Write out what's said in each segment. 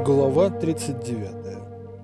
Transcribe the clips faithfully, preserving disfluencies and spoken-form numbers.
Глава тридцать девятая.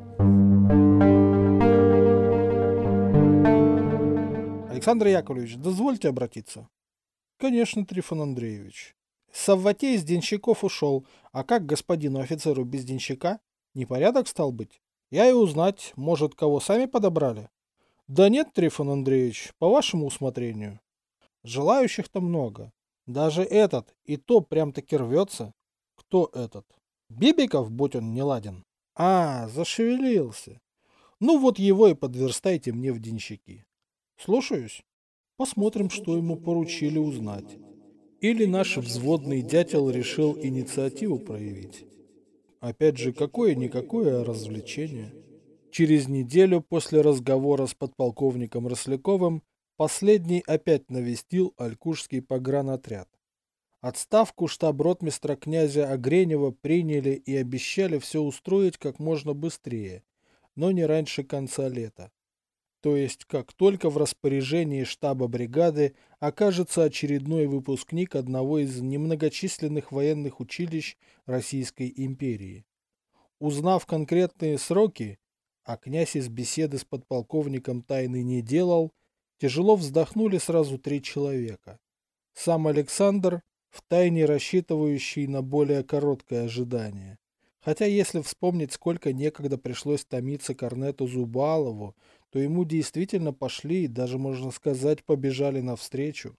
Александр Яковлевич, дозвольте обратиться. Конечно, Трифон Андреевич. Савватей из денщиков ушел, а как господину офицеру без денщика? Непорядок стал быть? Я и узнать, может, кого сами подобрали? Да нет, Трифон Андреевич, по вашему усмотрению. Желающих-то много. Даже этот, и то прям-таки рвется. Кто этот? Бибиков, будь он неладен. А, зашевелился. Ну вот его и подверстайте мне в денщики. Слушаюсь. Посмотрим, что ему поручили узнать. Или наш взводный дятел решил инициативу проявить. Опять же, какое-никакое развлечение. Через неделю после разговора с подполковником Росляковым последний опять навестил Алькушский погранотряд. Отставку штаб-ротмистра князя Огренева приняли и обещали все устроить как можно быстрее, но не раньше конца лета. То есть, как только в распоряжении штаба бригады окажется очередной выпускник одного из немногочисленных военных училищ Российской империи. Узнав конкретные сроки, а князь из беседы с подполковником тайны не делал, тяжело вздохнули сразу три человека. Сам Александр, втайне рассчитывающий на более короткое ожидание. Хотя если вспомнить, сколько некогда пришлось томиться корнету Зубалову, то ему действительно пошли и даже, можно сказать, побежали навстречу.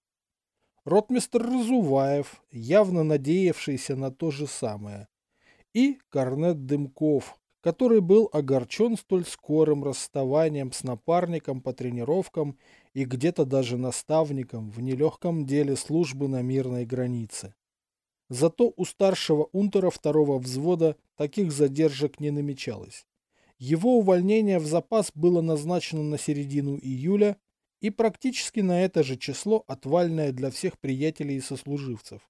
Ротмистр Разуваев, явно надеявшийся на то же самое. И корнет Дымков, который был огорчен столь скорым расставанием с напарником по тренировкам и где-то даже наставником в нелегком деле службы на мирной границе. Зато у старшего унтера второго взвода таких задержек не намечалось. Его увольнение в запас было назначено на середину июля и практически на это же число отвальное для всех приятелей и сослуживцев.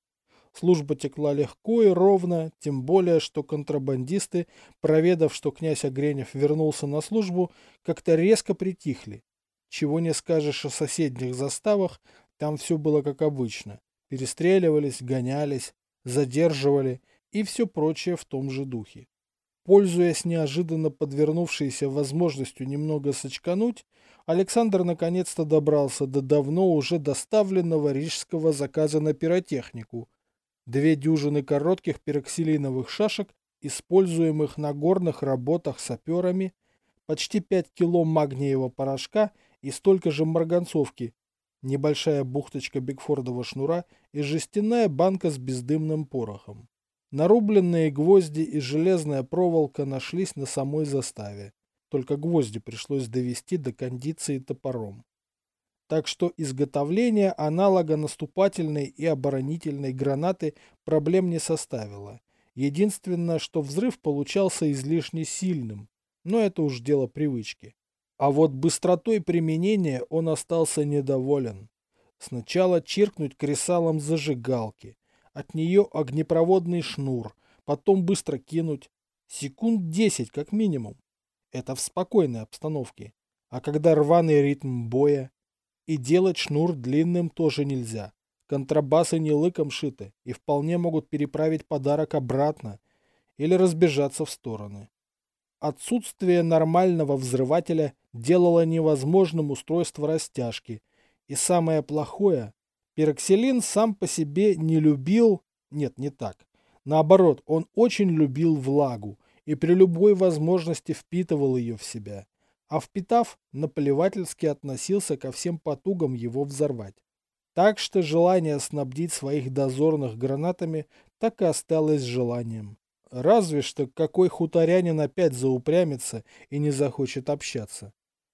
Служба текла легко и ровно, тем более, что контрабандисты, проведав, что князь Огренев вернулся на службу, как-то резко притихли. Чего не скажешь о соседних заставах, там все было как обычно. Перестреливались, гонялись, задерживали и все прочее в том же духе. Пользуясь неожиданно подвернувшейся возможностью немного сочкануть, Александр наконец-то добрался до давно уже доставленного рижского заказа на пиротехнику. Две дюжины коротких пероксилиновых шашек, используемых на горных работах саперами, почти пять кило магниевого порошка и столько же марганцовки, небольшая бухточка бигфордова шнура и жестяная банка с бездымным порохом. Нарубленные гвозди и железная проволока нашлись на самой заставе, только гвозди пришлось довести до кондиции топором. Так что изготовление аналога наступательной и оборонительной гранаты проблем не составило. Единственное, что взрыв получался излишне сильным, но это уж дело привычки. А вот быстротой применения он остался недоволен. Сначала чиркнуть кресалом зажигалки, от нее огнепроводный шнур, потом быстро кинуть. Секунд десять как минимум. Это в спокойной обстановке. А когда рваный ритм боя? И делать шнур длинным тоже нельзя. Контрабасы не лыком шиты и вполне могут переправить подарок обратно или разбежаться в стороны. Отсутствие нормального взрывателя делало невозможным устройство растяжки. И самое плохое, пероксилин сам по себе не любил... Нет, не так. Наоборот, он очень любил влагу и при любой возможности впитывал ее в себя. А впитав, наплевательски относился ко всем потугам его взорвать. Так что желание снабдить своих дозорных гранатами так и осталось желанием. Разве что какой хуторянин опять заупрямится и не захочет общаться.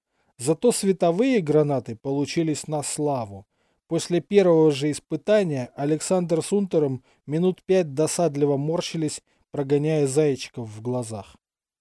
Зато световые гранаты получились на славу. После первого же испытания Александр с унтером минут пять досадливо морщились, прогоняя зайчиков в глазах.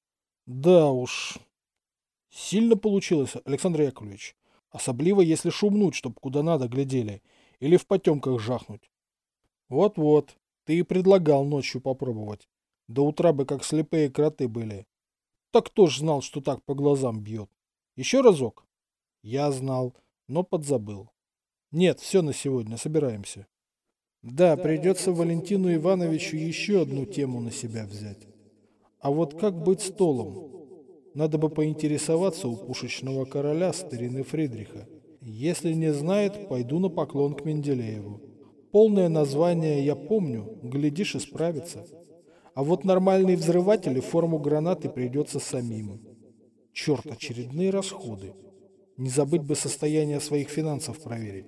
Да уж... Сильно получилось, Александр Яковлевич. Особливо, если шумнуть, чтоб куда надо глядели. Или в потемках жахнуть. Вот-вот, ты и предлагал ночью попробовать. До утра бы как слепые кроты были. Так кто ж знал, что так по глазам бьет? Еще разок? Я знал, но подзабыл. Нет, все на сегодня, собираемся. Да, придется Валентину Ивановичу еще одну тему на себя взять. А вот как быть столом? Надо бы поинтересоваться у пушечного короля старины Фридриха. Если не знает, пойду на поклон к Менделееву. Полное название я помню, глядишь и справится. А вот нормальные взрыватели форму гранаты придется самим. Черт, очередные расходы. Не забыть бы состояние своих финансов проверить.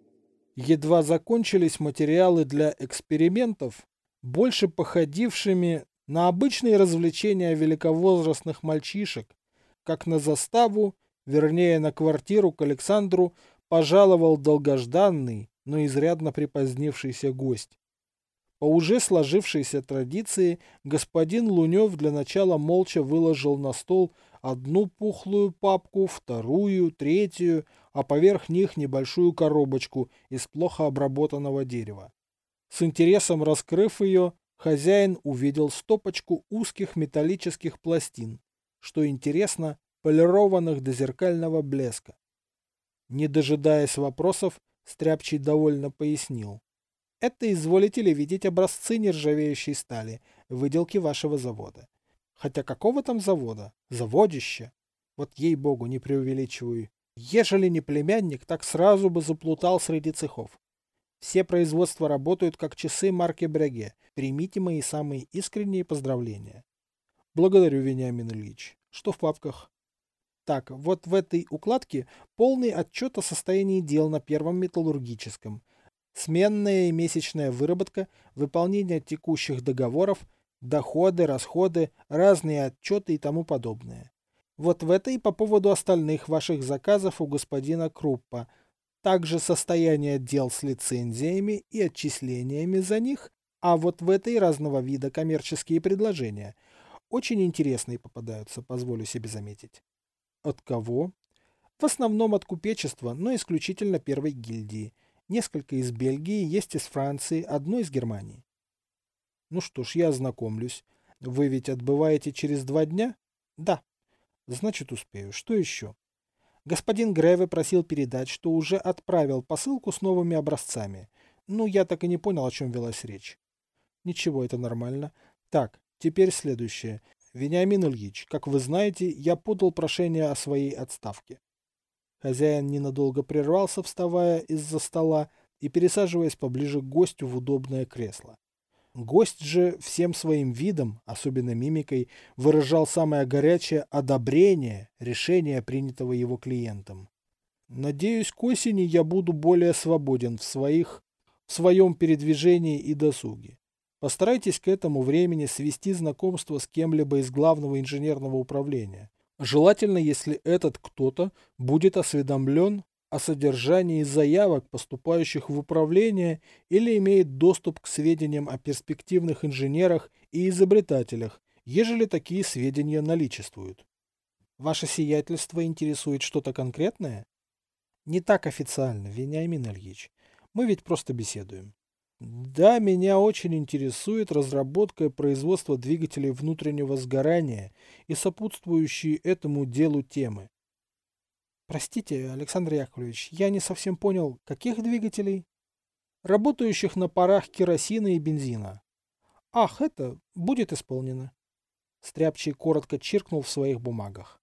Едва закончились материалы для экспериментов, больше походившими на обычные развлечения великовозрастных мальчишек, как на заставу, вернее на квартиру к Александру, пожаловал долгожданный, но изрядно припозднившийся гость. По уже сложившейся традиции господин Лунев для начала молча выложил на стол одну пухлую папку, вторую, третью, а поверх них небольшую коробочку из плохо обработанного дерева. С интересом раскрыв ее, хозяин увидел стопочку узких металлических пластин, что интересно, полированных до зеркального блеска. Не дожидаясь вопросов, Стряпчий довольно пояснил. Это, изволите ли, видеть образцы нержавеющей стали, выделки вашего завода. Хотя какого там завода? Заводище. Вот ей-богу, не преувеличиваю. Ежели не племянник, так сразу бы заплутал среди цехов. Все производства работают как часы марки Бреге. Примите мои самые искренние поздравления. Благодарю, Вениамин Ильич. Что в папках? Так, вот в этой укладке полный отчет о состоянии дел на первом металлургическом. Сменная и месячная выработка, выполнение текущих договоров, доходы, расходы, разные отчеты и тому подобное. Вот в этой по поводу остальных ваших заказов у господина Круппа. Также состояние дел с лицензиями и отчислениями за них, а вот в этой разного вида коммерческие предложения. Очень интересные попадаются, позволю себе заметить. От кого? В основном от купечества, но исключительно первой гильдии. Несколько из Бельгии, есть из Франции, одно из Германии. Ну что ж, я ознакомлюсь. Вы ведь отбываете через два дня? Да. Значит, успею. Что еще? Господин Греве просил передать, что уже отправил посылку с новыми образцами. Ну, я так и не понял, о чем велась речь. Ничего, это нормально. Так, теперь следующее. Вениамин Ильич, как вы знаете, я подал прошение о своей отставке. Хозяин ненадолго прервался, вставая из-за стола и пересаживаясь поближе к гостю в удобное кресло. Гость же всем своим видом, особенно мимикой, выражал самое горячее одобрение решения, принятого его клиентом. Надеюсь, к осени я буду более свободен в своих, в своем передвижении и досуге. Постарайтесь к этому времени свести знакомство с кем-либо из главного инженерного управления. Желательно, если этот кто-то будет осведомлен о содержании заявок, поступающих в управление, или имеет доступ к сведениям о перспективных инженерах и изобретателях, ежели такие сведения наличествуют. Ваше сиятельство интересует что-то конкретное? Не так официально, Вениамин Ильич. Мы ведь просто беседуем. Да, меня очень интересует разработка и производство двигателей внутреннего сгорания и сопутствующие этому делу темы. Простите, Александр Яковлевич, я не совсем понял, каких двигателей? Работающих на парах керосина и бензина. Ах, это будет исполнено. Стряпчий коротко чиркнул в своих бумагах.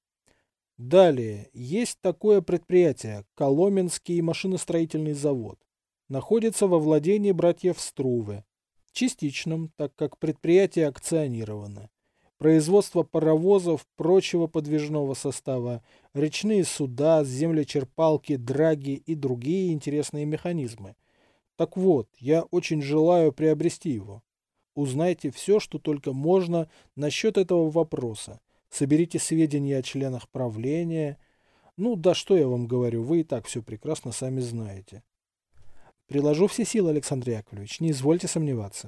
Далее, есть такое предприятие, Коломенский машиностроительный завод. Находится во владении братьев Струве. Частичном, так как предприятие акционировано. Производство паровозов, прочего подвижного состава, речные суда, землечерпалки, драги и другие интересные механизмы. Так вот, я очень желаю приобрести его. Узнайте все, что только можно насчет этого вопроса. Соберите сведения о членах правления. Ну да что я вам говорю, вы и так все прекрасно сами знаете. Приложу все силы, Александр Яковлевич, не извольте сомневаться.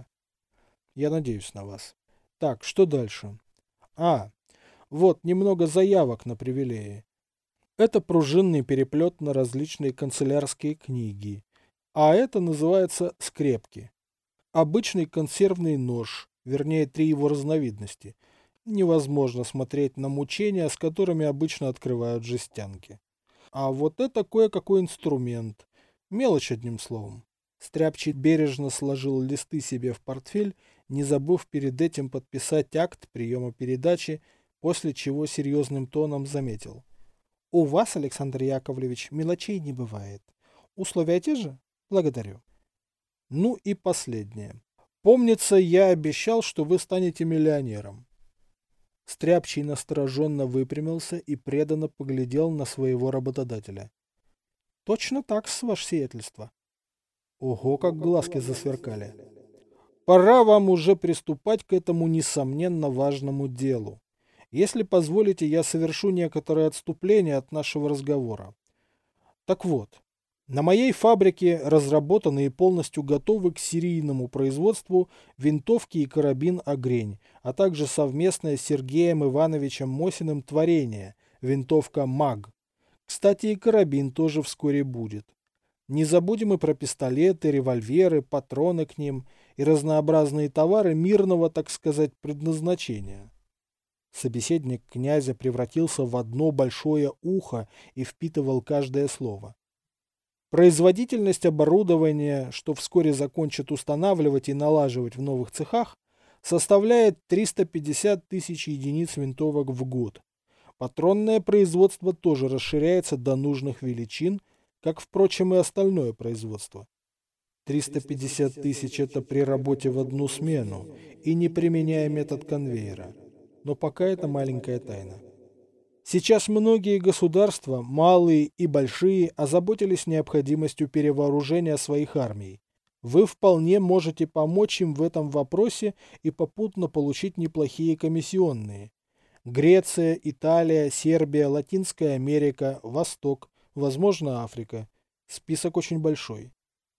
Я надеюсь на вас. Так, что дальше? А, вот немного заявок на привилеи. Это пружинный переплет на различные канцелярские книги. А это называется скрепки. Обычный консервный нож, вернее три его разновидности. Невозможно смотреть на мучения, с которыми обычно открывают жестянки. А вот это кое-какой инструмент. Мелочь, одним словом. Стряпчий бережно сложил листы себе в портфель, не забыв перед этим подписать акт приема передачи, после чего серьезным тоном заметил. У вас, Александр Яковлевич, мелочей не бывает. Условия те же? Благодарю. Ну и последнее. Помнится, я обещал, что вы станете миллионером. Стряпчий настороженно выпрямился и преданно поглядел на своего работодателя. Точно так, ваше сиятельство. Ого, как глазки засверкали. Пора вам уже приступать к этому несомненно важному делу. Если позволите, я совершу некоторое отступление от нашего разговора. Так вот, на моей фабрике разработаны и полностью готовы к серийному производству винтовки и карабин «Огрень», а также совместное с Сергеем Ивановичем Мосиным творение винтовка «Маг». Кстати, и карабин тоже вскоре будет. Не забудем и про пистолеты, револьверы, патроны к ним и разнообразные товары мирного, так сказать, предназначения. Собеседник князя превратился в одно большое ухо и впитывал каждое слово. Производительность оборудования, что вскоре закончат устанавливать и налаживать в новых цехах, составляет триста пятьдесят тысяч единиц винтовок в год. Патронное производство тоже расширяется до нужных величин, как, впрочем, и остальное производство. триста пятьдесят тысяч – это при работе в одну смену и не применяя метод конвейера. Но пока это маленькая тайна. Сейчас многие государства, малые и большие, озаботились необходимостью перевооружения своих армий. Вы вполне можете помочь им в этом вопросе и попутно получить неплохие комиссионные. Греция, Италия, Сербия, Латинская Америка, Восток, возможно, Африка. Список очень большой.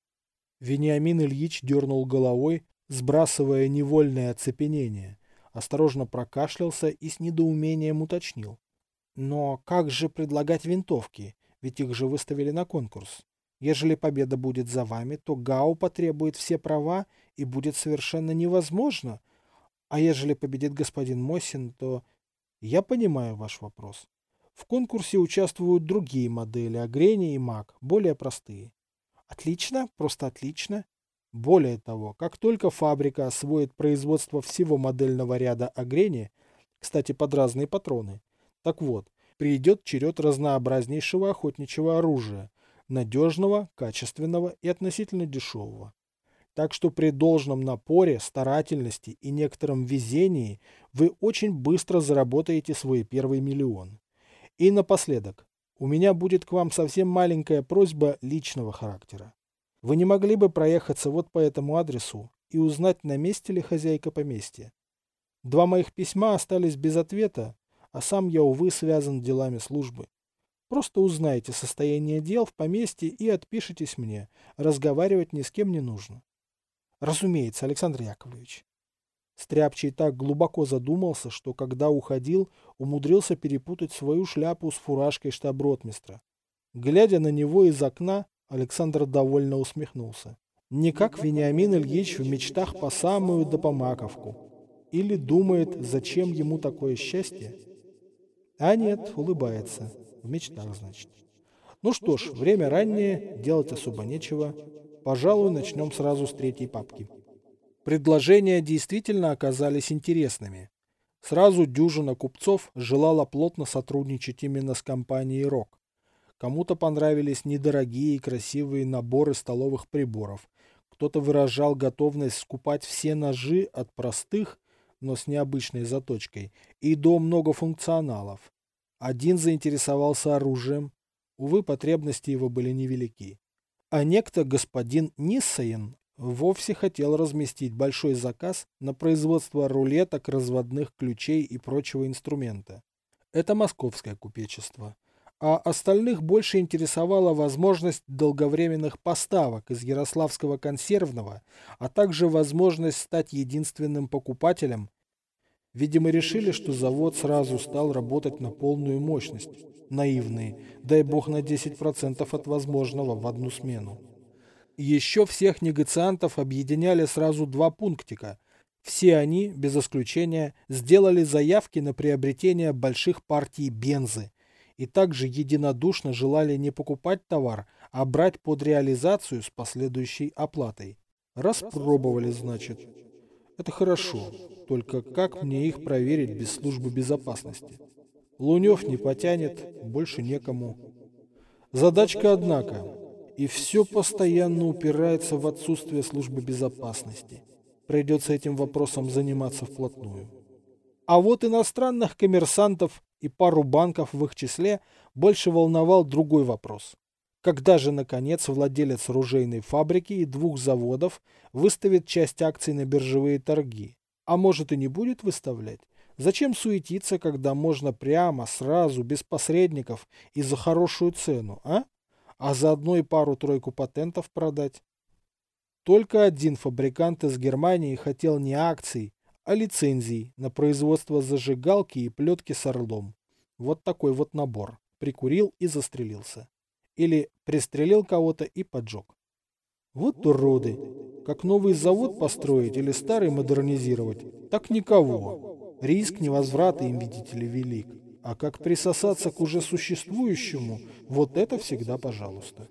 Вениамин Ильич дернул головой, сбрасывая невольное оцепенение. Осторожно прокашлялся и с недоумением уточнил. Но как же предлагать винтовки? Ведь их же выставили на конкурс. Ежели победа будет за вами, то ГАУ потребует все права и будет совершенно невозможно. А ежели победит господин Мосин, то... Я понимаю ваш вопрос. В конкурсе участвуют другие модели «Огрень» и «Маг», более простые. Отлично, просто отлично. Более того, как только фабрика освоит производство всего модельного ряда «Огрени», кстати, под разные патроны, так вот, придет черед разнообразнейшего охотничьего оружия, надежного, качественного и относительно дешевого. Так что при должном напоре, старательности и некотором везении вы очень быстро заработаете свой первый миллион. И напоследок, у меня будет к вам совсем маленькая просьба личного характера. Вы не могли бы проехаться вот по этому адресу и узнать, на месте ли хозяйка поместья? Два моих письма остались без ответа, а сам я, увы, связан делами службы. Просто узнайте состояние дел в поместье и отпишитесь мне. Разговаривать ни с кем не нужно. Разумеется, Александр Яковлевич. Стряпчий так глубоко задумался, что, когда уходил, умудрился перепутать свою шляпу с фуражкой штаб-ротмистра. Глядя на него из окна, Александр довольно усмехнулся. Не как Вениамин Ильич в мечтах по самую да по маковку. Или думает, зачем ему такое счастье? А нет, улыбается. В мечтах, значит. Ну что ж, время раннее, делать особо нечего. Пожалуй, начнем сразу с третьей папки. Предложения действительно оказались интересными. Сразу дюжина купцов желала плотно сотрудничать именно с компанией «Рок». Кому-то понравились недорогие и красивые наборы столовых приборов. Кто-то выражал готовность скупать все ножи от простых, но с необычной заточкой, и до многофункционалов. Один заинтересовался оружием. Увы, потребности его были невелики. А некто господин Ниссаин вовсе хотел разместить большой заказ на производство рулеток, разводных ключей и прочего инструмента. Это московское купечество. А остальных больше интересовала возможность долговременных поставок из Ярославского консервного, а также возможность стать единственным покупателем. Видимо, решили, что завод сразу стал работать на полную мощность. Наивные, дай бог на десять процентов от возможного в одну смену. Еще всех негациантов объединяли сразу два пунктика. Все они, без исключения, сделали заявки на приобретение больших партий бензы и также единодушно желали не покупать товар, а брать под реализацию с последующей оплатой. Распробовали, значит. Это хорошо, только как мне их проверить без службы безопасности? Лунев не потянет, больше некому. Задачка, однако, и все постоянно упирается в отсутствие службы безопасности. Придется этим вопросом заниматься вплотную. А вот иностранных коммерсантов и пару банков в их числе больше волновал другой вопрос. Когда же, наконец, владелец оружейной фабрики и двух заводов выставит часть акций на биржевые торги? А может и не будет выставлять? Зачем суетиться, когда можно прямо, сразу, без посредников и за хорошую цену, а? А заодно и пару-тройку патентов продать? Только один фабрикант из Германии хотел не акций, а лицензий на производство зажигалки и плетки с орлом. Вот такой вот набор. Прикурил и застрелился. Или пристрелил кого-то и поджег. Вот уроды. Как новый завод построить или старый модернизировать, так никого. Риск невозврата им, видите ли, велик. А как присосаться к уже существующему, вот это всегда пожалуйста.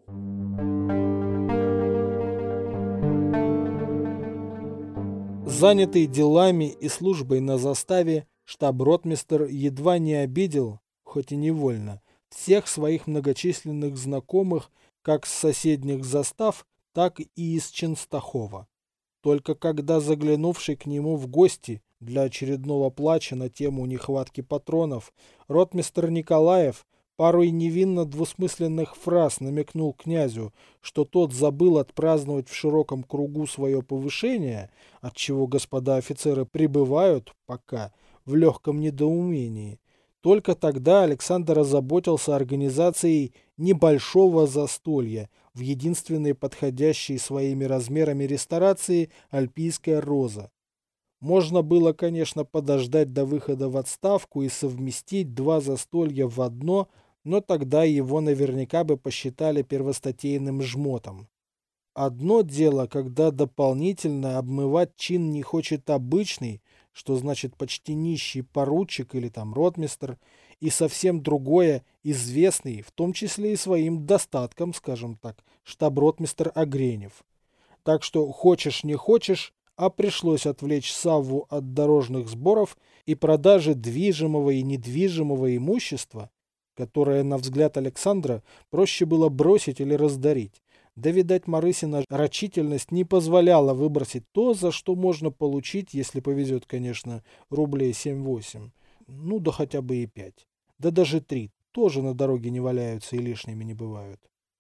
Занятый делами и службой на заставе, штаб-ротмистр едва не обидел, хоть и невольно, всех своих многочисленных знакомых как с соседних застав, так и из Ченстахова. Только когда заглянувший к нему в гости для очередного плача на тему нехватки патронов, ротмистр Николаев парой невинно двусмысленных фраз намекнул князю, что тот забыл отпраздновать в широком кругу свое повышение, отчего господа офицеры пребывают пока в легком недоумении. Только тогда Александр озаботился организацией небольшого застолья в единственной подходящей своими размерами ресторации «Альпийская роза». Можно было, конечно, подождать до выхода в отставку и совместить два застолья в одно, но тогда его наверняка бы посчитали первостатейным жмотом. Одно дело, когда дополнительно обмывать чин не хочет обычный, что значит почти нищий поручик или там ротмистр, и совсем другое, известный, в том числе и своим достатком, скажем так, штаб-ротмистр Огренев. Так что хочешь не хочешь, а пришлось отвлечь Савву от дорожных сборов и продажи движимого и недвижимого имущества, которое, на взгляд Александра, проще было бросить или раздарить. Да, видать, Марысина рачительность не позволяла выбросить то, за что можно получить, если повезет, конечно, рублей семь-восемь. Ну, да хотя бы и пять. Да даже три. Тоже на дороге не валяются и лишними не бывают.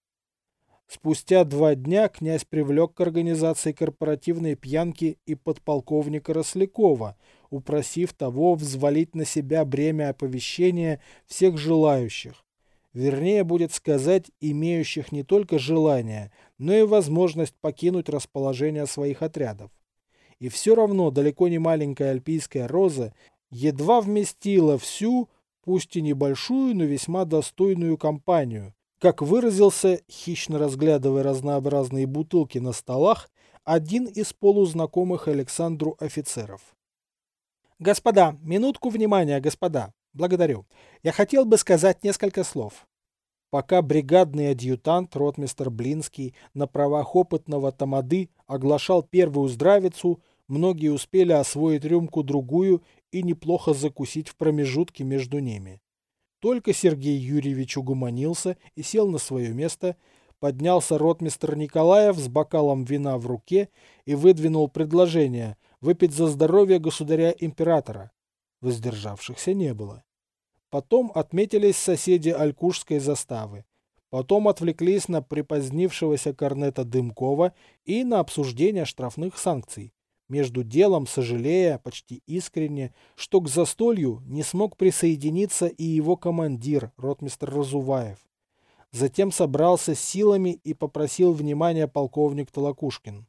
Спустя два дня князь привлек к организации корпоративной пьянки и подполковника Рослякова, упросив того взвалить на себя бремя оповещения всех желающих. Вернее, будет сказать, имеющих не только желание, но и возможность покинуть расположение своих отрядов. И все равно далеко не маленькая альпийская роза едва вместила всю, пусть и небольшую, но весьма достойную компанию. Как выразился, хищно разглядывая разнообразные бутылки на столах, один из полузнакомых Александру офицеров. «Господа, минутку внимания, господа. Благодарю. Я хотел бы сказать несколько слов». Пока бригадный адъютант, ротмистр Блинский, на правах опытного тамады оглашал первую здравицу, многие успели освоить рюмку-другую и неплохо закусить в промежутке между ними. Только Сергей Юрьевич угомонился и сел на свое место, поднялся ротмистр Николаев с бокалом вина в руке и выдвинул предложение выпить за здоровье государя-императора. Воздержавшихся не было. Потом отметились соседи Алькушской заставы. Потом отвлеклись на припозднившегося корнета Дымкова и на обсуждение штрафных санкций. Между делом сожалея почти искренне, что к застолью не смог присоединиться и его командир, ротмистр Разуваев. Затем собрался с силами и попросил внимания полковник Толокушкин.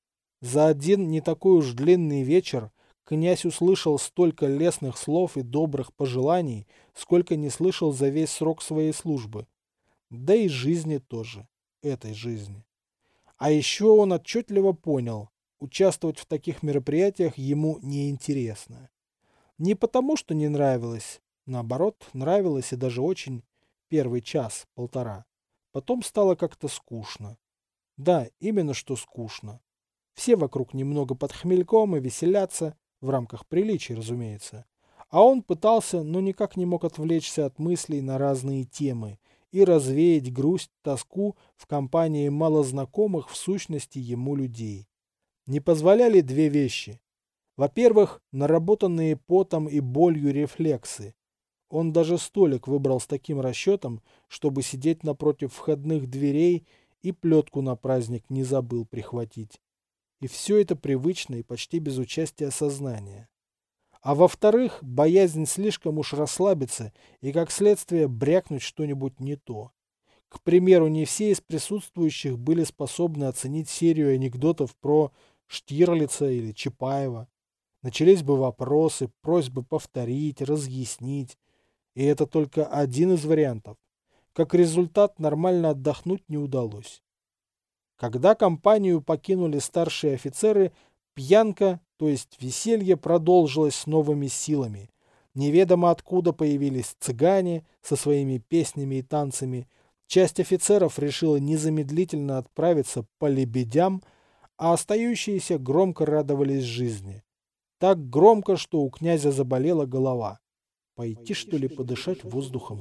За один не такой уж длинный вечер князь услышал столько лестных слов и добрых пожеланий, сколько не слышал за весь срок своей службы. Да и жизни тоже, этой жизни. А еще он отчетливо понял, участвовать в таких мероприятиях ему неинтересно. Не потому, что не нравилось, наоборот, нравилось и даже очень первый час-полтора. Потом стало как-то скучно. Да, именно что скучно. Все вокруг немного под хмельком и веселятся, в рамках приличий, разумеется. А он пытался, но никак не мог отвлечься от мыслей на разные темы и развеять грусть, тоску в компании малознакомых в сущности ему людей. Не позволяли две вещи. Во-первых, наработанные потом и болью рефлексы. Он даже столик выбрал с таким расчетом, чтобы сидеть напротив входных дверей, и плетку на праздник не забыл прихватить. И все это привычно и почти без участия сознания. А во-вторых, боязнь слишком уж расслабиться и, как следствие, брякнуть что-нибудь не то. К примеру, не все из присутствующих были способны оценить серию анекдотов про Штирлица или Чапаева. Начались бы вопросы, просьбы повторить, разъяснить. И это только один из вариантов. Как результат, нормально отдохнуть не удалось. Когда компанию покинули старшие офицеры, пьянка, то есть веселье, продолжилось с новыми силами. Неведомо откуда появились цыгане со своими песнями и танцами. Часть офицеров решила незамедлительно отправиться по лебедям, а остающиеся громко радовались жизни. Так громко, что у князя заболела голова. Пойти, что ли, подышать воздухом?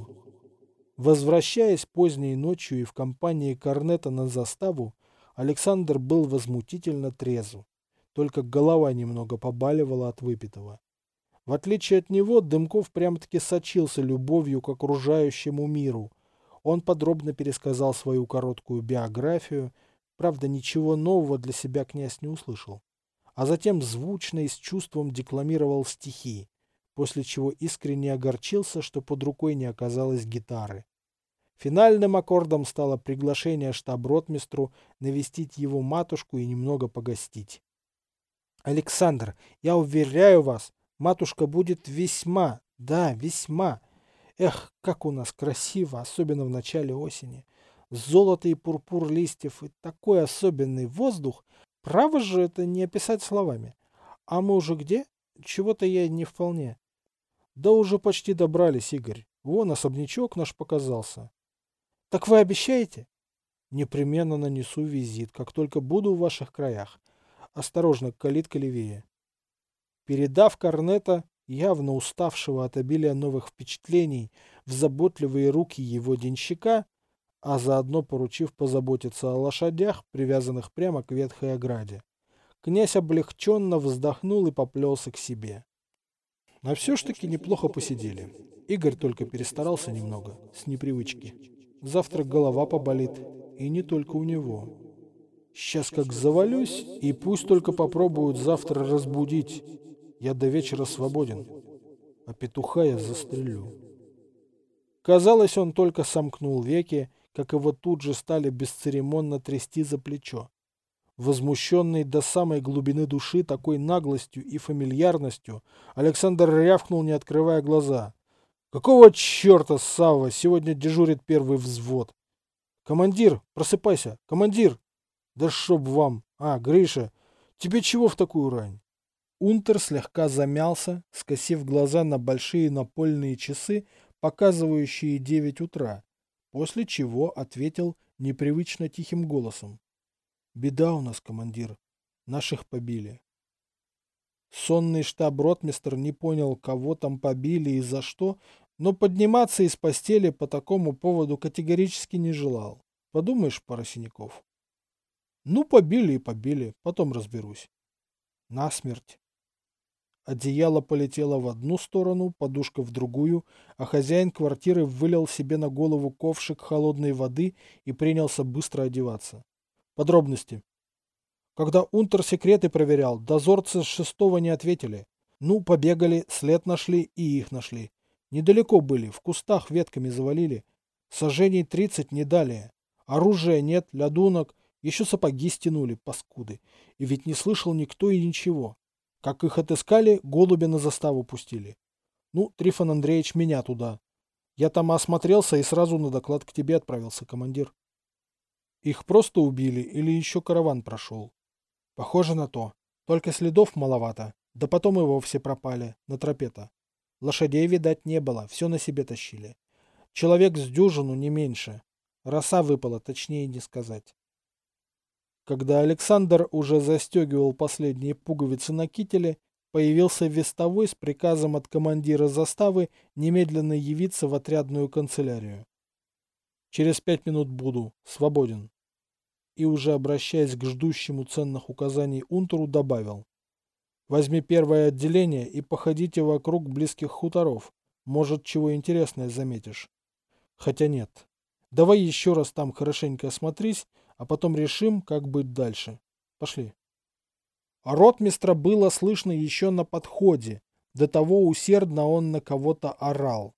Возвращаясь поздней ночью и в компании корнета на заставу, Александр был возмутительно трезв. Только голова немного побаливала от выпитого. В отличие от него, Дымков прямо-таки сочился любовью к окружающему миру. Он подробно пересказал свою короткую биографию, правда, ничего нового для себя князь не услышал. А затем звучно и с чувством декламировал стихи, после чего искренне огорчился, что под рукой не оказалось гитары. Финальным аккордом стало приглашение штаб-ротмистру навестить его матушку и немного погостить. «Александр, я уверяю вас, матушка будет весьма, да, весьма. Эх, как у нас красиво, особенно в начале осени. Золото и пурпур листьев и такой особенный воздух. Право же это не описать словами. А мы уже где? Чего-то я не вполне». «Да уже почти добрались, Игорь. Вон особнячок наш показался». «Так вы обещаете?» «Непременно нанесу визит, как только буду в ваших краях. Осторожно, калитка левее». Передав корнета, явно уставшего от обилия новых впечатлений, в заботливые руки его денщика, а заодно поручив позаботиться о лошадях, привязанных прямо к ветхой ограде, князь облегченно вздохнул и поплелся к себе. А все ж таки неплохо посидели. Игорь только перестарался немного, с непривычки. Завтра голова поболит, и не только у него. Сейчас как завалюсь, и пусть только попробуют завтра разбудить. Я до вечера свободен, а петуха я застрелю. Казалось, он только сомкнул веки, как его тут же стали бесцеремонно трясти за плечо. Возмущенный до самой глубины души такой наглостью и фамильярностью, Александр рявкнул, не открывая глаза. «Какого черта, Савва, сегодня дежурит первый взвод?» «Командир, просыпайся! Командир!» «Да чтоб вам! А, Гриша, тебе чего в такую рань?» Унтер слегка замялся, скосив глаза на большие напольные часы, показывающие девять утра, после чего ответил непривычно тихим голосом. «Беда у нас, командир. Наших побили». Сонный штаб-ротмистр не понял, кого там побили и за что, но подниматься из постели по такому поводу категорически не желал. Подумаешь, пара синяков. Ну, побили и побили, потом разберусь. Насмерть. Одеяло полетело в одну сторону, подушка в другую, а хозяин квартиры вылил себе на голову ковшик холодной воды и принялся быстро одеваться. Подробности. Когда унтер секреты проверял, дозорцы с шестого не ответили. Ну, побегали, след нашли и их нашли. Недалеко были, в кустах ветками завалили. Сажений тридцать не далее. Оружия нет, лядунок, еще сапоги стянули, паскуды. И ведь не слышал никто и ничего. Как их отыскали, голубя на заставу пустили. Ну, Трифон Андреевич, меня туда. Я там осмотрелся и сразу на доклад к тебе отправился, командир. Их просто убили или еще караван прошел? Похоже на то. Только следов маловато. Да потом и вовсе пропали, на тропе-то. Лошадей, видать, не было, все на себе тащили. Человек с дюжину, не меньше. Роса выпала, точнее не сказать. Когда Александр уже застегивал последние пуговицы на кителе, появился вестовой с приказом от командира заставы немедленно явиться в отрядную канцелярию. «Через пять минут буду. Свободен». И уже обращаясь к ждущему ценных указаний унтеру, добавил: «Возьми первое отделение и походите вокруг близких хуторов. Может, чего интересное заметишь. Хотя нет. Давай еще раз там хорошенько осмотрись, а потом решим, как быть дальше. Пошли». Ротмистра было слышно еще на подходе. До того усердно он на кого-то орал.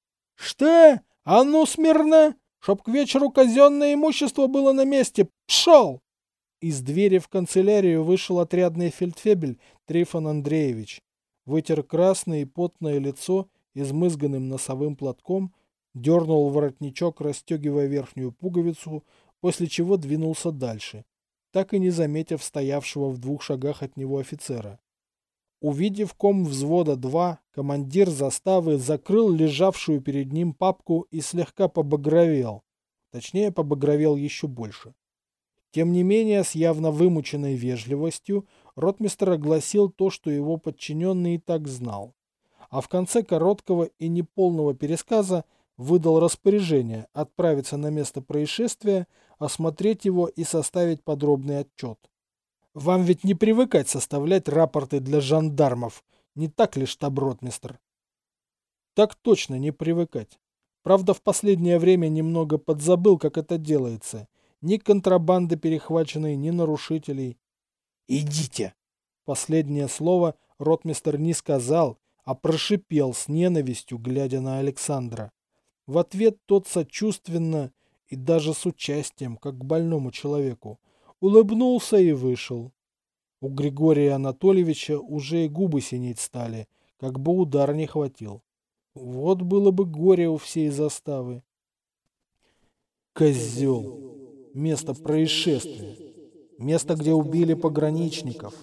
«Что? А ну смирно! Чтоб к вечеру казенное имущество было на месте! Пшел!» Из двери в канцелярию вышел отрядный фельдфебель Трифон Андреевич. Вытер красное и потное лицо измызганным носовым платком, дернул воротничок, расстегивая верхнюю пуговицу, после чего двинулся дальше, так и не заметив стоявшего в двух шагах от него офицера. Увидев ком взвода два, командир заставы закрыл лежавшую перед ним папку и слегка побагровел. Точнее, побагровел еще больше. Тем не менее, с явно вымученной вежливостью, ротмистр огласил то, что его подчиненный и так знал. А в конце короткого и неполного пересказа выдал распоряжение отправиться на место происшествия, осмотреть его и составить подробный отчет. «Вам ведь не привыкать составлять рапорты для жандармов, не так ли, штаб-ротмистр?» «Так точно, не привыкать. Правда, в последнее время немного подзабыл, как это делается. Ни контрабанды перехваченной, ни нарушителей». «Идите!» Последнее слово ротмистр не сказал, а прошипел с ненавистью, глядя на Александра. В ответ тот сочувственно и даже с участием, как к больному человеку, улыбнулся и вышел. У Григория Анатольевича уже и губы синеть стали, как бы удар не хватил. Вот было бы горе у всей заставы. Козел. Место происшествия. Место, где убили пограничников.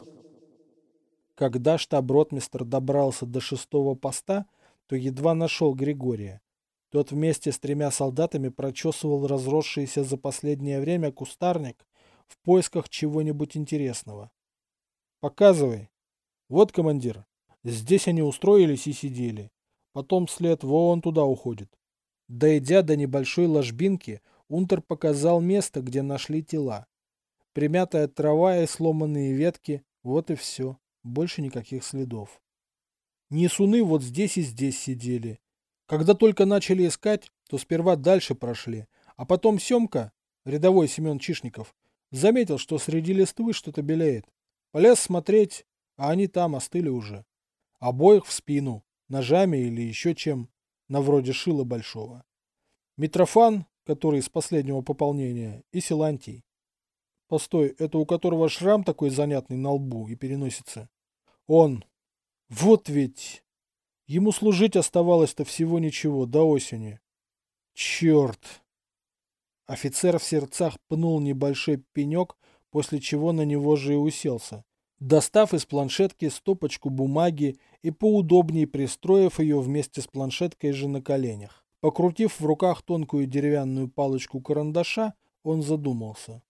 Когда штаб-ротмистр добрался до шестого поста, то едва нашел Григория. Тот вместе с тремя солдатами прочесывал разросшийся за последнее время кустарник в поисках чего-нибудь интересного. «Показывай». «Вот, командир, здесь они устроились и сидели. Потом след вон туда уходит». Дойдя до небольшой ложбинки, унтер показал место, где нашли тела. Примятая трава и сломанные ветки, вот и все. Больше никаких следов. Несуны вот здесь и здесь сидели. Когда только начали искать, то сперва дальше прошли, а потом Семка, рядовой Семен Чишников, заметил, что среди листвы что-то белеет. Полез смотреть, а они там остыли уже. Обоих в спину, ножами или еще чем, на вроде шила большого. Митрофан, который из последнего пополнения, и Силантий. Постой, это у которого шрам такой занятный на лбу и переносице? Он. Вот ведь... Ему служить оставалось-то всего ничего, до осени. Черт! Офицер в сердцах пнул небольшой пенек, после чего на него же и уселся, достав из планшетки стопочку бумаги и поудобнее пристроив ее вместе с планшеткой же на коленях. Покрутив в руках тонкую деревянную палочку карандаша, он задумался.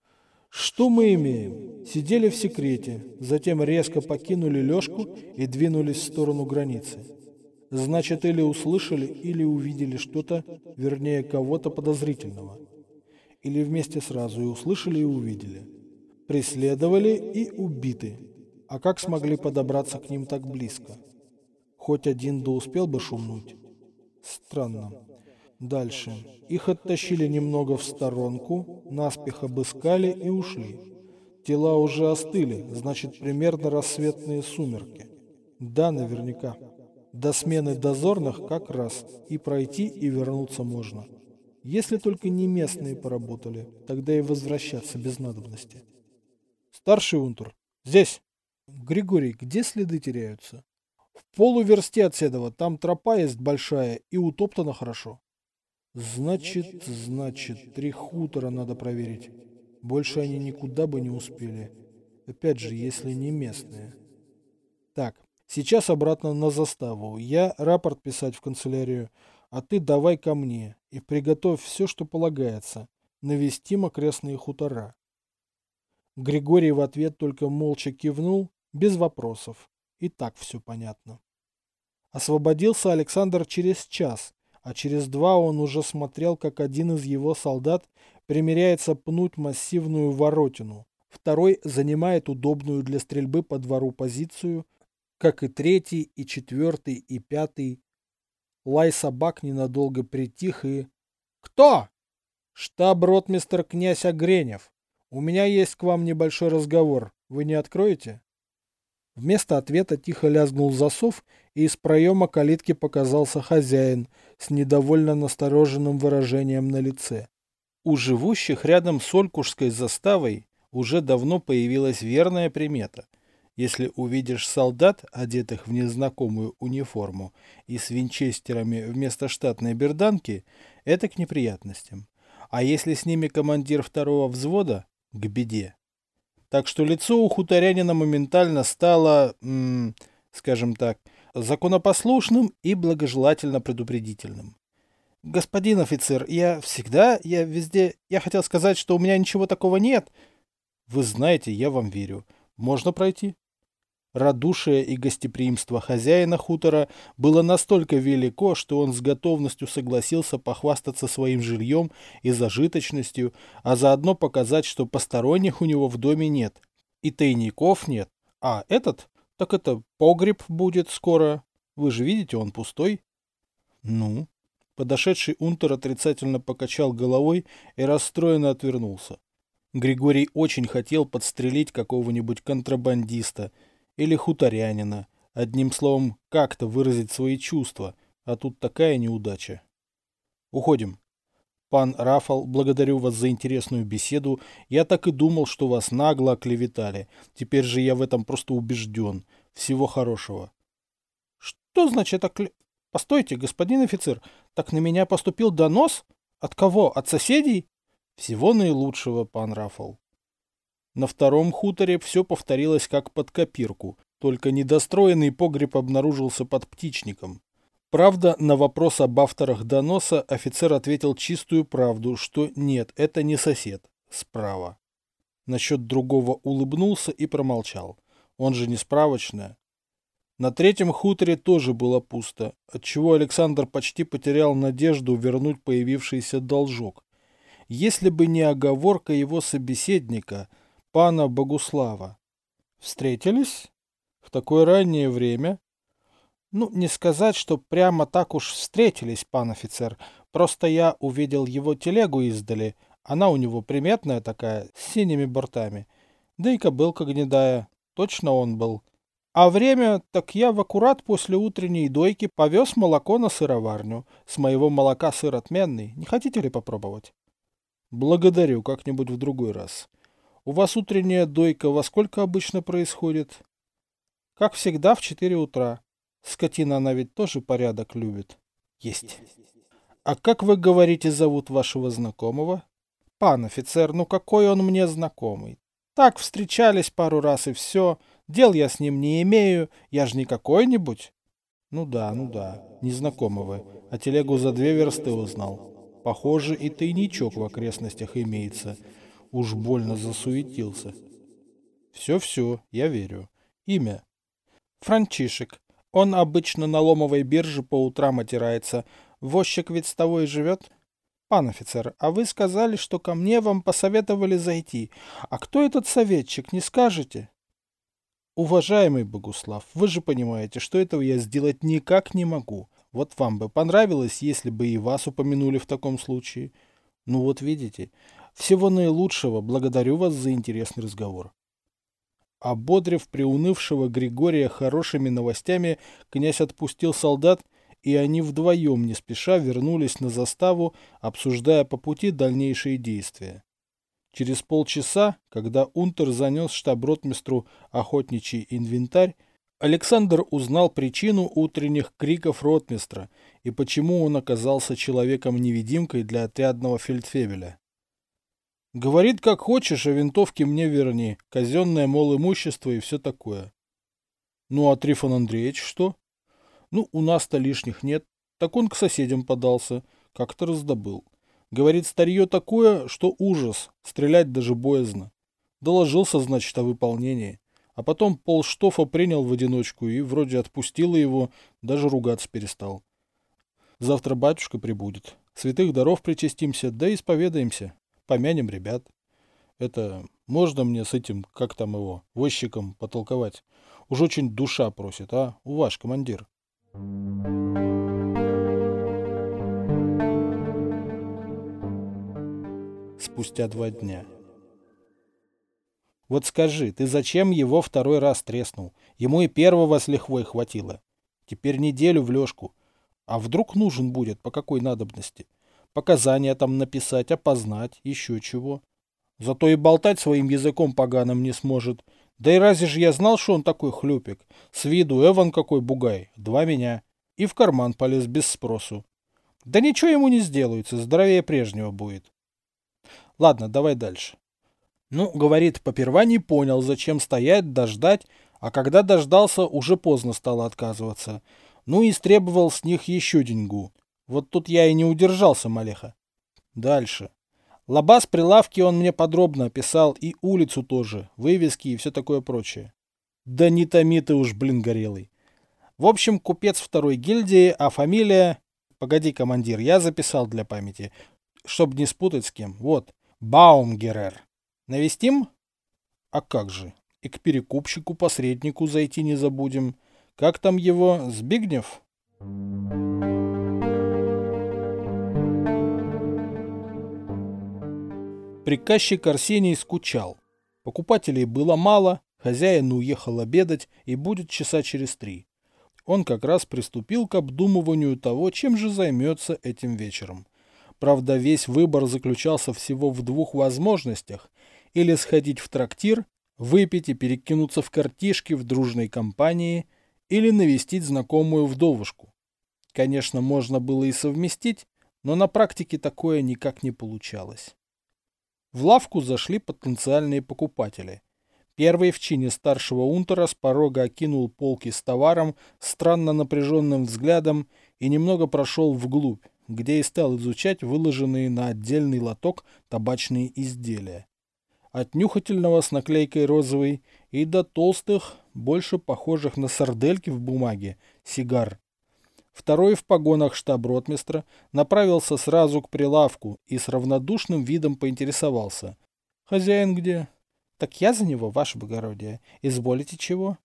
Что мы имеем? Сидели в секрете, затем резко покинули лёжку и двинулись в сторону границы. Значит, или услышали, или увидели что-то, вернее, кого-то подозрительного. Или вместе сразу и услышали, и увидели. Преследовали и убиты. А как смогли подобраться к ним так близко? Хоть один да успел бы шумнуть. Странно. Дальше. Их оттащили немного в сторонку, наспех обыскали и ушли. Тела уже остыли, значит, примерно рассветные сумерки. Да, наверняка. До смены дозорных как раз. И пройти, и вернуться можно. Если только не местные поработали, тогда и возвращаться без надобности. Старший унтер. Здесь. Григорий, где следы теряются? В полуверсте от Седова. Там тропа есть большая и утоптана хорошо. Значит, значит, три хутора надо проверить. Больше они никуда бы не успели. Опять же, если не местные. Так, сейчас обратно на заставу. Я рапорт писать в канцелярию, а ты давай ко мне и приготовь все, что полагается. Навестим окрестные хутора. Григорий в ответ только молча кивнул, без вопросов. И так все понятно. Освободился Александр через час, а через два он уже смотрел, как один из его солдат примеряется пнуть массивную воротину. Второй занимает удобную для стрельбы по двору позицию, как и третий, и четвертый, и пятый. Лай собак ненадолго притих и... «Кто?» «Штаб-ротмистр князь Огренев. У меня есть к вам небольшой разговор. Вы не откроете?» Вместо ответа тихо лязгнул засов, и из проема калитки показался хозяин с недовольно настороженным выражением на лице. У живущих рядом с Олькушской заставой уже давно появилась верная примета. Если увидишь солдат, одетых в незнакомую униформу и с винчестерами вместо штатной берданки, это к неприятностям. А если с ними командир второго взвода, к беде. Так что лицо у хуторянина моментально стало, м, скажем так, законопослушным и благожелательно предупредительным. «Господин офицер, я всегда, я везде, я хотел сказать, что у меня ничего такого нет». «Вы знаете, я вам верю. Можно пройти?» Радушие и гостеприимство хозяина хутора было настолько велико, что он с готовностью согласился похвастаться своим жильем и зажиточностью, а заодно показать, что посторонних у него в доме нет. И тайников нет. А этот? Так это погреб будет скоро. Вы же видите, он пустой. Ну? Подошедший унтер отрицательно покачал головой и расстроенно отвернулся. Григорий очень хотел подстрелить какого-нибудь контрабандиста или хуторянина, одним словом, как-то выразить свои чувства, а тут такая неудача. Уходим. Пан Рафал, благодарю вас за интересную беседу. Я так и думал, что вас нагло оклеветали. Теперь же я в этом просто убежден. Всего хорошего. Что значит окле... Постойте, господин офицер, так на меня поступил донос? От кого? От соседей? Всего наилучшего, пан Рафал. На втором хуторе все повторилось как под копирку, только недостроенный погреб обнаружился под птичником. Правда, на вопрос об авторах доноса офицер ответил чистую правду, что нет, это не сосед, справа. Насчет другого улыбнулся и промолчал. Он же не справочная. На третьем хуторе тоже было пусто, отчего Александр почти потерял надежду вернуть появившийся должок. Если бы не оговорка его собеседника, пана Богуслава. Встретились? В такое раннее время? Ну, не сказать, что прямо так уж встретились, пан офицер. Просто я увидел его телегу издали. Она у него приметная такая, с синими бортами. Да и кобылка гнедая. Точно он был. А время, так я в аккурат после утренней дойки повез молоко на сыроварню. С моего молока сыр отменный. Не хотите ли попробовать? Благодарю, как-нибудь в другой раз. У вас утренняя дойка во сколько обычно происходит? Как всегда, в четыре утра. Скотина она ведь тоже порядок любит. Есть. А как вы говорите, зовут вашего знакомого? Пан офицер, ну какой он мне знакомый? Так, встречались пару раз и все. Дел я с ним не имею. Я же не какой-нибудь. Ну да, ну да. Незнакомого. А телегу за две версты узнал. Похоже, и тайничок в окрестностях имеется. Уж больно засуетился. Все-все, я верю. Имя? Франчишек. Он обычно на ломовой бирже по утрам отирается. Возчик ведь с того и живет. Пан офицер, а вы сказали, что ко мне вам посоветовали зайти. А кто этот советчик, не скажете? Уважаемый Богуслав, вы же понимаете, что этого я сделать никак не могу. Вот вам бы понравилось, если бы и вас упомянули в таком случае. Ну вот видите... Всего наилучшего, благодарю вас за интересный разговор. Ободрив приунывшего Григория хорошими новостями, князь отпустил солдат, и они вдвоем не спеша вернулись на заставу, обсуждая по пути дальнейшие действия. Через полчаса, когда унтер занес штаб-ротмистру охотничий инвентарь, Александр узнал причину утренних криков ротмистра и почему он оказался человеком-невидимкой для отрядного фельдфебеля. Говорит, как хочешь, а винтовки мне верни. Казенное, мол, имущество и все такое. Ну, а Трифон Андреевич что? Ну, у нас-то лишних нет. Так он к соседям подался. Как-то раздобыл. Говорит, старье такое, что ужас. Стрелять даже боязно. Доложился, значит, о выполнении. А потом полштофа принял в одиночку и вроде отпустила его, даже ругаться перестал. Завтра батюшка прибудет. Святых даров причастимся, да исповедаемся. Помянем ребят. Это, можно мне с этим, как там его, возчиком потолковать? Уж очень душа просит, а? У ваш командир. Спустя два дня. Вот скажи, ты зачем его второй раз треснул? Ему и первого с лихвой хватило. Теперь неделю в лёжку. А вдруг нужен будет, по какой надобности? Показания там написать, опознать, еще чего. Зато и болтать своим языком поганым не сможет. Да и разве же я знал, что он такой хлюпик? С виду Эван какой бугай, два меня. И в карман полез без спросу. Да ничего ему не сделается, здоровее прежнего будет. Ладно, давай дальше. Ну, говорит, поперва не понял, зачем стоять, дождать, а когда дождался, уже поздно стало отказываться. Ну и истребовал с них еще деньгу. Вот тут я и не удержался, малеха. Дальше. Лоба с прилавки он мне подробно описал, и улицу тоже, вывески и все такое прочее. Да не томи ты уж, блин, горелый. В общем, купец второй гильдии, а фамилия... Погоди, командир, я записал для памяти, чтобы не спутать с кем. Вот, Баумгерер. Навестим? А как же? И к перекупщику-посреднику зайти не забудем. Как там его, Збигнев? Приказчик Арсений скучал. Покупателей было мало, хозяин уехал обедать и будет часа через три. Он как раз приступил к обдумыванию того, чем же займется этим вечером. Правда, весь выбор заключался всего в двух возможностях: или сходить в трактир, выпить и перекинуться в картишки в дружной компании, или навестить знакомую вдовушку. Конечно, можно было и совместить, но на практике такое никак не получалось. В лавку зашли потенциальные покупатели. Первый в чине старшего унтера с порога окинул полки с товаром странно напряженным взглядом и немного прошел вглубь, где и стал изучать выложенные на отдельный лоток табачные изделия. От нюхательного с наклейкой розовый и до толстых, больше похожих на сардельки в бумаге, сигар. Второй в погонах штаб-ротмистра направился сразу к прилавку и с равнодушным видом поинтересовался. «Хозяин где?» «Так я за него, ваше благородие. Изволите чего?»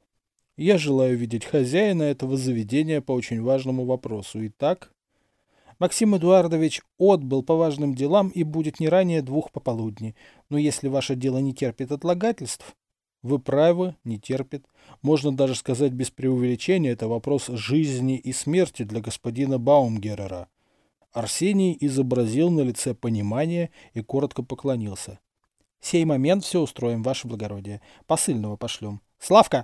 «Я желаю видеть хозяина этого заведения по очень важному вопросу. Итак...» «Максим Эдуардович отбыл по важным делам и будет не ранее двух пополудни. Но если ваше дело не терпит отлагательств...» «Вы правы, не терпит. Можно даже сказать без преувеличения, это вопрос жизни и смерти для господина Баумгерера». Арсений изобразил на лице понимание и коротко поклонился. «Сей момент все устроим, ваше благородие. Посыльного пошлем. Славка!»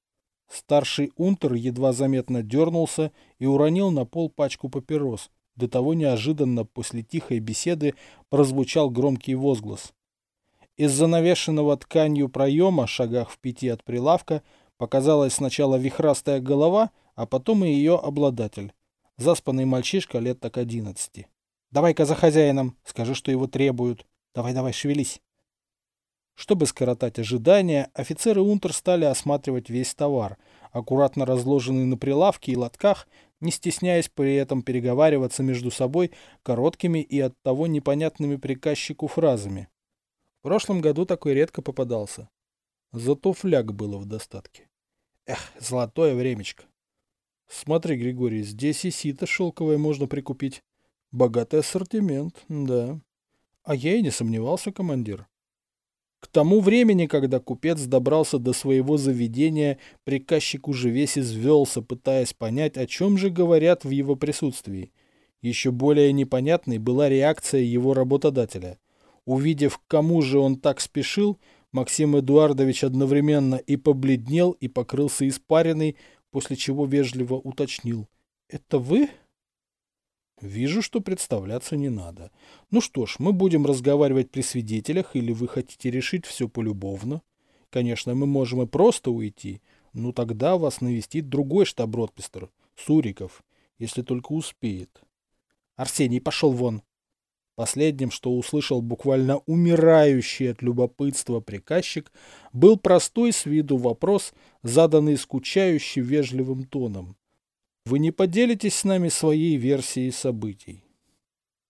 Старший унтер едва заметно дернулся и уронил на пол пачку папирос. До того неожиданно после тихой беседы прозвучал громкий возглас. Из занавешенного тканью проема, шагах в пяти от прилавка, показалась сначала вихрастая голова, а потом и ее обладатель. Заспанный мальчишка лет так одиннадцати. «Давай-ка за хозяином, скажи, что его требуют. Давай-давай, шевелись». Чтобы скоротать ожидания, офицеры унтер стали осматривать весь товар, аккуратно разложенный на прилавке и лотках, не стесняясь при этом переговариваться между собой короткими и оттого непонятными приказчику фразами. В прошлом году такой редко попадался. Зато фляг было в достатке. Эх, золотое времечко. Смотри, Григорий, здесь и сито шелковое можно прикупить. Богатый ассортимент, да. А я и не сомневался, командир. К тому времени, когда купец добрался до своего заведения, приказчик уже весь извелся, пытаясь понять, о чем же говорят в его присутствии. Еще более непонятной была реакция его работодателя. Увидев, к кому же он так спешил, Максим Эдуардович одновременно и побледнел, и покрылся испариной, после чего вежливо уточнил. «Это вы?» «Вижу, что представляться не надо. Ну что ж, мы будем разговаривать при свидетелях, или вы хотите решить все полюбовно? Конечно, мы можем и просто уйти, но тогда вас навестит другой штаб-ротмистр, Суриков, если только успеет». «Арсений, пошел вон!» Последним, что услышал буквально умирающий от любопытства приказчик, был простой с виду вопрос, заданный скучающе вежливым тоном. «Вы не поделитесь с нами своей версией событий?»